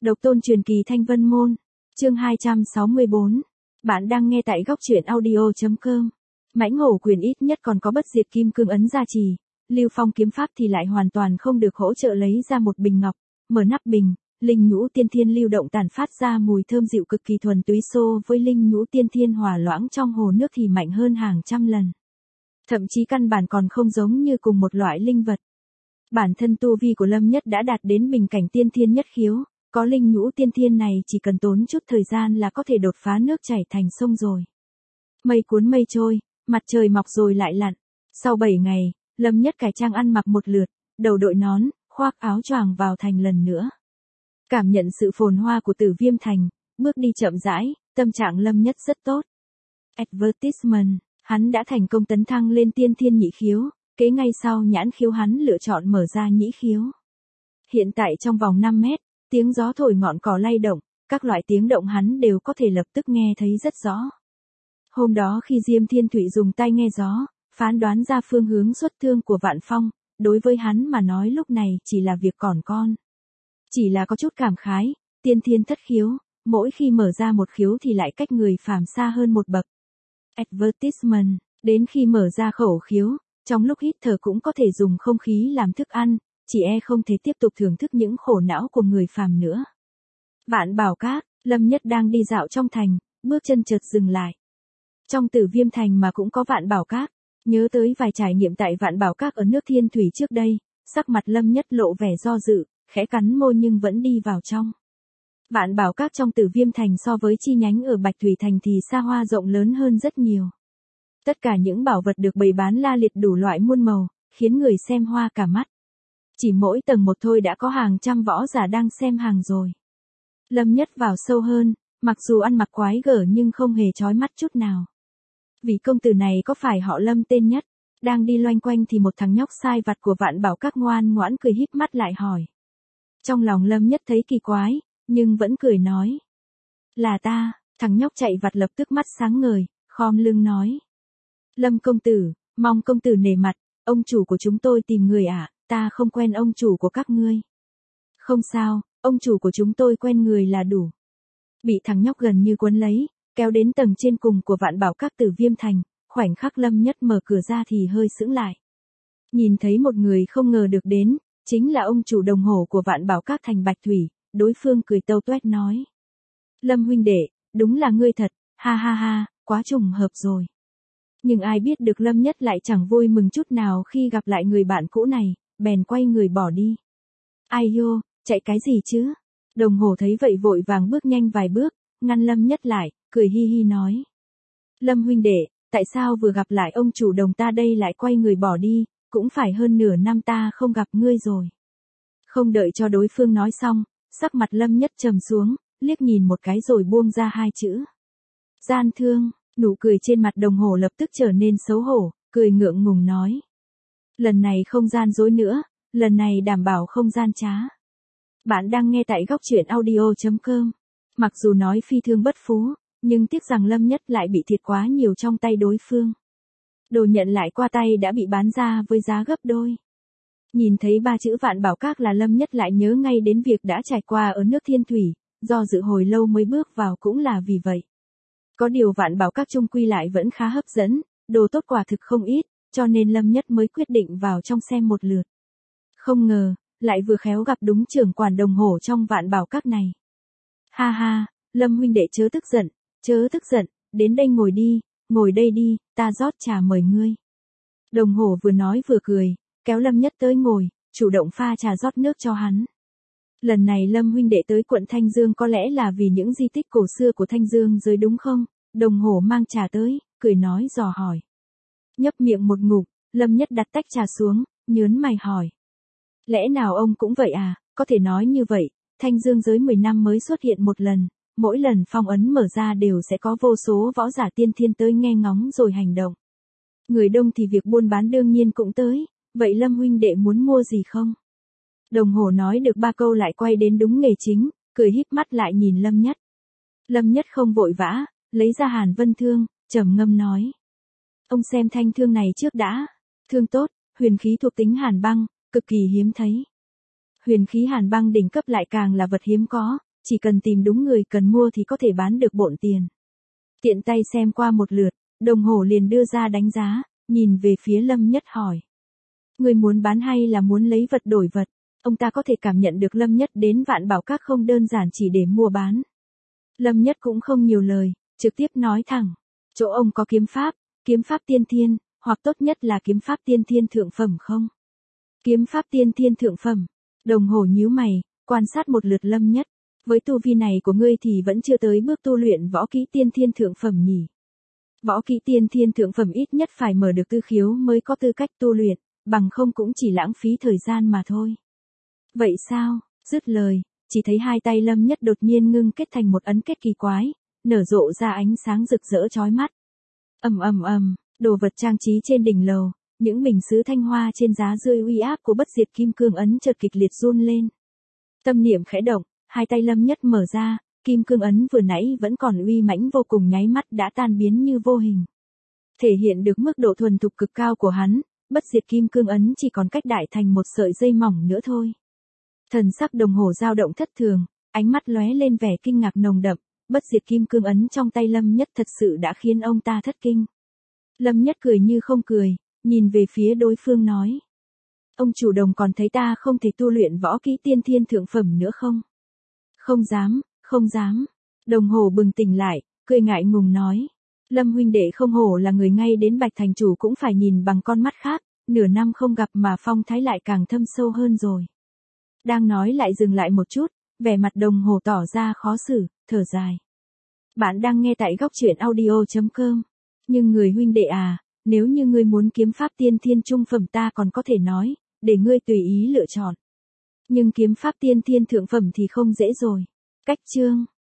Độc tôn truyền kỳ Thanh Vân Môn. Chương 264. Bạn đang nghe tại góc truyện audio.com. Mãnh hổ quyền ít nhất còn có bất diệt kim cương ấn gia trì. Lưu Phong kiếm pháp thì lại hoàn toàn không được hỗ trợ, lấy ra một bình ngọc, mở nắp bình, linh nhũ tiên thiên lưu động tản phát ra mùi thơm dịu cực kỳ thuần túy, so với linh nhũ tiên thiên hòa loãng trong hồ nước thì mạnh hơn hàng trăm lần. Thậm chí căn bản còn không giống như cùng một loại linh vật. Bản thân tu vi của Lâm Nhất đã đạt đến bình cảnh tiên thiên nhất khiếu, có linh nhũ tiên thiên này chỉ cần tốn chút thời gian là có thể đột phá nước chảy thành sông rồi. Mây cuốn mây trôi, mặt trời mọc rồi lại lặn. Sau 7 ngày, Lâm Nhất cải trang ăn mặc một lượt, đầu đội nón, khoác áo choàng vào thành lần nữa. Cảm nhận sự phồn hoa của Tử Viêm Thành, bước đi chậm rãi, tâm trạng Lâm Nhất rất tốt. Advertisement, hắn đã thành công tấn thăng lên tiên thiên nhị khiếu, kế ngay sau nhãn khiếu hắn lựa chọn mở ra nhĩ khiếu. Hiện tại trong vòng 5 mét, tiếng gió thổi ngọn cỏ lay động, các loại tiếng động hắn đều có thể lập tức nghe thấy rất rõ. Hôm đó khi Diêm Thiên Thụy dùng tai nghe gió, phán đoán ra phương hướng xuất thương của Vạn Phong, đối với hắn mà nói lúc này chỉ là việc còn con. Chỉ là có chút cảm khái, tiên thiên thất khiếu, mỗi khi mở ra một khiếu thì lại cách người phàm xa hơn một bậc. Advertisement, đến khi mở ra khẩu khiếu, trong lúc hít thở cũng có thể dùng không khí làm thức ăn, chỉ không thể tiếp tục thưởng thức những khổ não của người phàm nữa. Vạn Bảo Các, Lâm Nhất đang đi dạo trong thành, bước chân chợt dừng lại. Trong Tử Viêm Thành mà cũng có Vạn Bảo Các, nhớ tới vài trải nghiệm tại Vạn Bảo Các ở nước Thiên Thủy trước đây, sắc mặt Lâm Nhất lộ vẻ do dự, khẽ cắn môi nhưng vẫn đi vào trong. Vạn Bảo Các trong Tử Viêm Thành so với chi nhánh ở Bạch Thủy Thành thì xa hoa rộng lớn hơn rất nhiều. Tất cả những bảo vật được bày bán la liệt đủ loại muôn màu, khiến người xem hoa cả mắt. Chỉ mỗi tầng một thôi đã có hàng trăm võ giả đang xem hàng rồi. Lâm Nhất vào sâu hơn, mặc dù ăn mặc quái gở nhưng không hề chói mắt chút nào. Vị công tử này có phải họ Lâm tên Nhất? Đang đi loanh quanh thì một thằng nhóc sai vặt của Vạn Bảo Các ngoan ngoãn cười híp mắt lại hỏi. Trong lòng Lâm Nhất thấy kỳ quái, nhưng vẫn cười nói. Là ta. Thằng nhóc chạy vặt lập tức mắt sáng ngời, khom lưng nói. Lâm công tử, mong công tử nể mặt, ông chủ của chúng tôi tìm người ạ, ta không quen ông chủ của các ngươi. Không sao, ông chủ của chúng tôi quen người là đủ. Bị thằng nhóc gần như cuốn lấy, kéo đến tầng trên cùng của Vạn Bảo Các Tử Viêm Thành, khoảnh khắc Lâm Nhất mở cửa ra thì hơi sững lại. Nhìn thấy một người không ngờ được đến, chính là ông chủ đồng hồ của Vạn Bảo Các thành Bạch Thủy, đối phương cười tâu tuét nói. Lâm huynh đệ, đúng là ngươi thật, ha ha ha, quá trùng hợp rồi. Nhưng ai biết được Lâm Nhất lại chẳng vui mừng chút nào khi gặp lại người bạn cũ này, bèn quay người bỏ đi. Ai yo, chạy cái gì chứ? Đồng hồ thấy vậy vội vàng bước nhanh vài bước, ngăn Lâm Nhất lại, cười hi hi nói. Lâm huynh đệ, tại sao vừa gặp lại ông chủ đồng ta đây lại quay người bỏ đi, cũng phải hơn nửa năm ta không gặp ngươi rồi. Không đợi cho đối phương nói xong, sắc mặt Lâm Nhất trầm xuống, liếc nhìn một cái rồi buông ra hai chữ. Gian thương, nụ cười trên mặt đồng hồ lập tức trở nên xấu hổ, cười ngượng ngùng nói. Lần này không gian dối nữa, lần này đảm bảo không gian trá. Bạn đang nghe tại góc truyện audio.com. Mặc dù nói phi thương bất phú, nhưng tiếc rằng Lâm Nhất lại bị thiệt quá nhiều trong tay đối phương. Đồ nhận lại qua tay đã bị bán ra với giá gấp đôi. Nhìn thấy ba chữ Vạn Bảo Các là Lâm Nhất lại nhớ ngay đến việc đã trải qua ở nước Thiên Thủy, do dự hồi lâu mới bước vào cũng là vì vậy. Có điều Vạn Bảo Các chung quy lại vẫn khá hấp dẫn, đồ tốt quả thực không ít, cho nên Lâm Nhất mới quyết định vào trong xem một lượt. Không ngờ, lại vừa khéo gặp đúng trưởng quản đồng hồ trong Vạn Bảo Các này. Ha ha, Lâm huynh đệ chớ tức giận, đến đây ngồi đây đi, ta rót trà mời ngươi. Đồng hồ vừa nói vừa cười, kéo Lâm Nhất tới ngồi, chủ động pha trà rót nước cho hắn. Lần này Lâm huynh đệ tới quận Thanh Dương có lẽ là vì những di tích cổ xưa của Thanh Dương rồi đúng không? Đồng hồ mang trà tới, cười nói dò hỏi. Nhấp miệng một ngụm, Lâm Nhất đặt tách trà xuống, nhớn mày hỏi. Lẽ nào ông cũng vậy à? Có thể nói như vậy, Thanh Dương giới 10 năm mới xuất hiện một lần, mỗi lần phong ấn mở ra đều sẽ có vô số võ giả tiên thiên tới nghe ngóng rồi hành động. Người đông thì việc buôn bán đương nhiên cũng tới, vậy Lâm huynh đệ muốn mua gì không? Đồng hồ nói được ba câu lại quay đến đúng nghề chính, cười híp mắt lại nhìn Lâm Nhất. Lâm Nhất không vội vã, lấy ra Hàn Vân Thương, trầm ngâm nói. Ông xem thanh thương này trước đã, thương tốt, huyền khí thuộc tính hàn băng, cực kỳ hiếm thấy. Huyền khí hàn băng đỉnh cấp lại càng là vật hiếm có, chỉ cần tìm đúng người cần mua thì có thể bán được bộn tiền. Tiện tay xem qua một lượt, đồng hồ liền đưa ra đánh giá, nhìn về phía Lâm Nhất hỏi. Người muốn bán hay là muốn lấy vật đổi vật? Ông ta có thể cảm nhận được Lâm Nhất đến Vạn Bảo Các không đơn giản chỉ để mua bán. Lâm Nhất cũng không nhiều lời, trực tiếp nói thẳng. Chỗ ông có kiếm pháp tiên thiên, hoặc tốt nhất là kiếm pháp tiên thiên thượng phẩm không? Kiếm pháp tiên thiên thượng phẩm. Đồng hồ nhíu mày, quan sát một lượt Lâm Nhất. Với tu vi này của ngươi thì vẫn chưa tới bước tu luyện võ kỹ tiên thiên thượng phẩm nhỉ? Võ kỹ tiên thiên thượng phẩm ít nhất phải mở được tư khiếu mới có tư cách tu luyện, bằng không cũng chỉ lãng phí thời gian mà thôi. Vậy sao? Dứt lời, chỉ thấy hai tay Lâm Nhất đột nhiên ngưng kết thành một ấn kết kỳ quái, nở rộ ra ánh sáng rực rỡ chói mắt. Đồ vật trang trí trên đỉnh lầu, những bình sứ thanh hoa trên giá dưới uy áp của bất diệt kim cương ấn chợt kịch liệt run lên. Tâm niệm khẽ động, hai tay Lâm Nhất mở ra, kim cương ấn vừa nãy vẫn còn uy mãnh vô cùng nháy mắt đã tan biến như vô hình. Thể hiện được mức độ thuần thục cực cao của hắn, bất diệt kim cương ấn chỉ còn cách đại thành một sợi dây mỏng nữa thôi. Thần sắc đồng hồ dao động thất thường, ánh mắt lóe lên vẻ kinh ngạc nồng đậm, bất diệt kim cương ấn trong tay Lâm Nhất thật sự đã khiến ông ta thất kinh. Lâm Nhất cười như không cười, nhìn về phía đối phương nói. Ông chủ đồng còn thấy ta không thể tu luyện võ kỹ tiên thiên thượng phẩm nữa không? Không dám. Đồng hồ bừng tỉnh lại, cười ngại ngùng nói. Lâm huynh đệ không hổ là người ngay đến Bạch Thành chủ cũng phải nhìn bằng con mắt khác, nửa năm không gặp mà phong thái lại càng thâm sâu hơn rồi. Đang nói lại dừng lại một chút, vẻ mặt đồng hồ tỏ ra khó xử, thở dài. Bạn đang nghe tại góc truyện audio.com. Nhưng người huynh đệ à, nếu như ngươi muốn kiếm pháp tiên thiên trung phẩm ta còn có thể nói, để ngươi tùy ý lựa chọn. Nhưng kiếm pháp tiên thiên thượng phẩm thì không dễ rồi. Cách chương